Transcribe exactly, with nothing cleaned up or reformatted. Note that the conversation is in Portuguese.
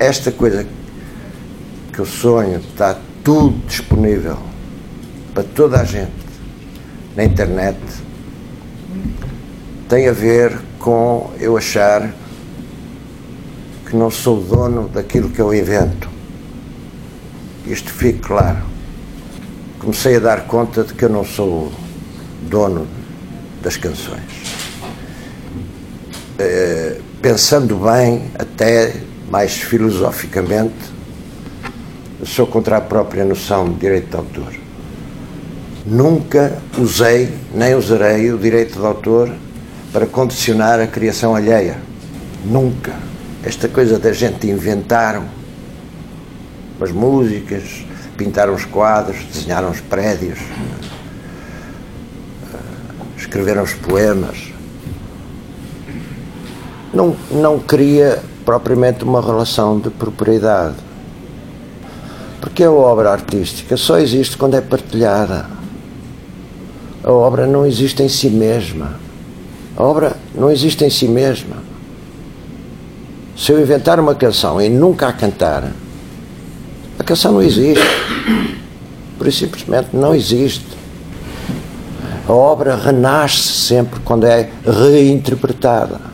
esta coisa que eu sonho, está tudo disponível para toda a gente na internet, tem a ver com eu achar que não sou dono daquilo que eu invento. Isto fique claro. Comecei a dar conta de que eu não sou dono das canções. Uh, pensando bem, até mais filosoficamente, eu sou contra a própria noção de direito de autor. Nunca usei, nem usarei o direito de autor para condicionar a criação alheia. Nunca. Esta coisa da gente inventar umas músicas, pintar uns quadros, desenhar uns prédios, escrever uns poemas, não, não cria propriamente uma relação de propriedade. Porque a obra artística só existe quando é partilhada. A obra não existe em si mesma. A obra não existe em si mesma. Se eu inventar uma canção e nunca a cantar, a canção não existe. Por isso simplesmente não existe. A obra renasce sempre quando é reinterpretada.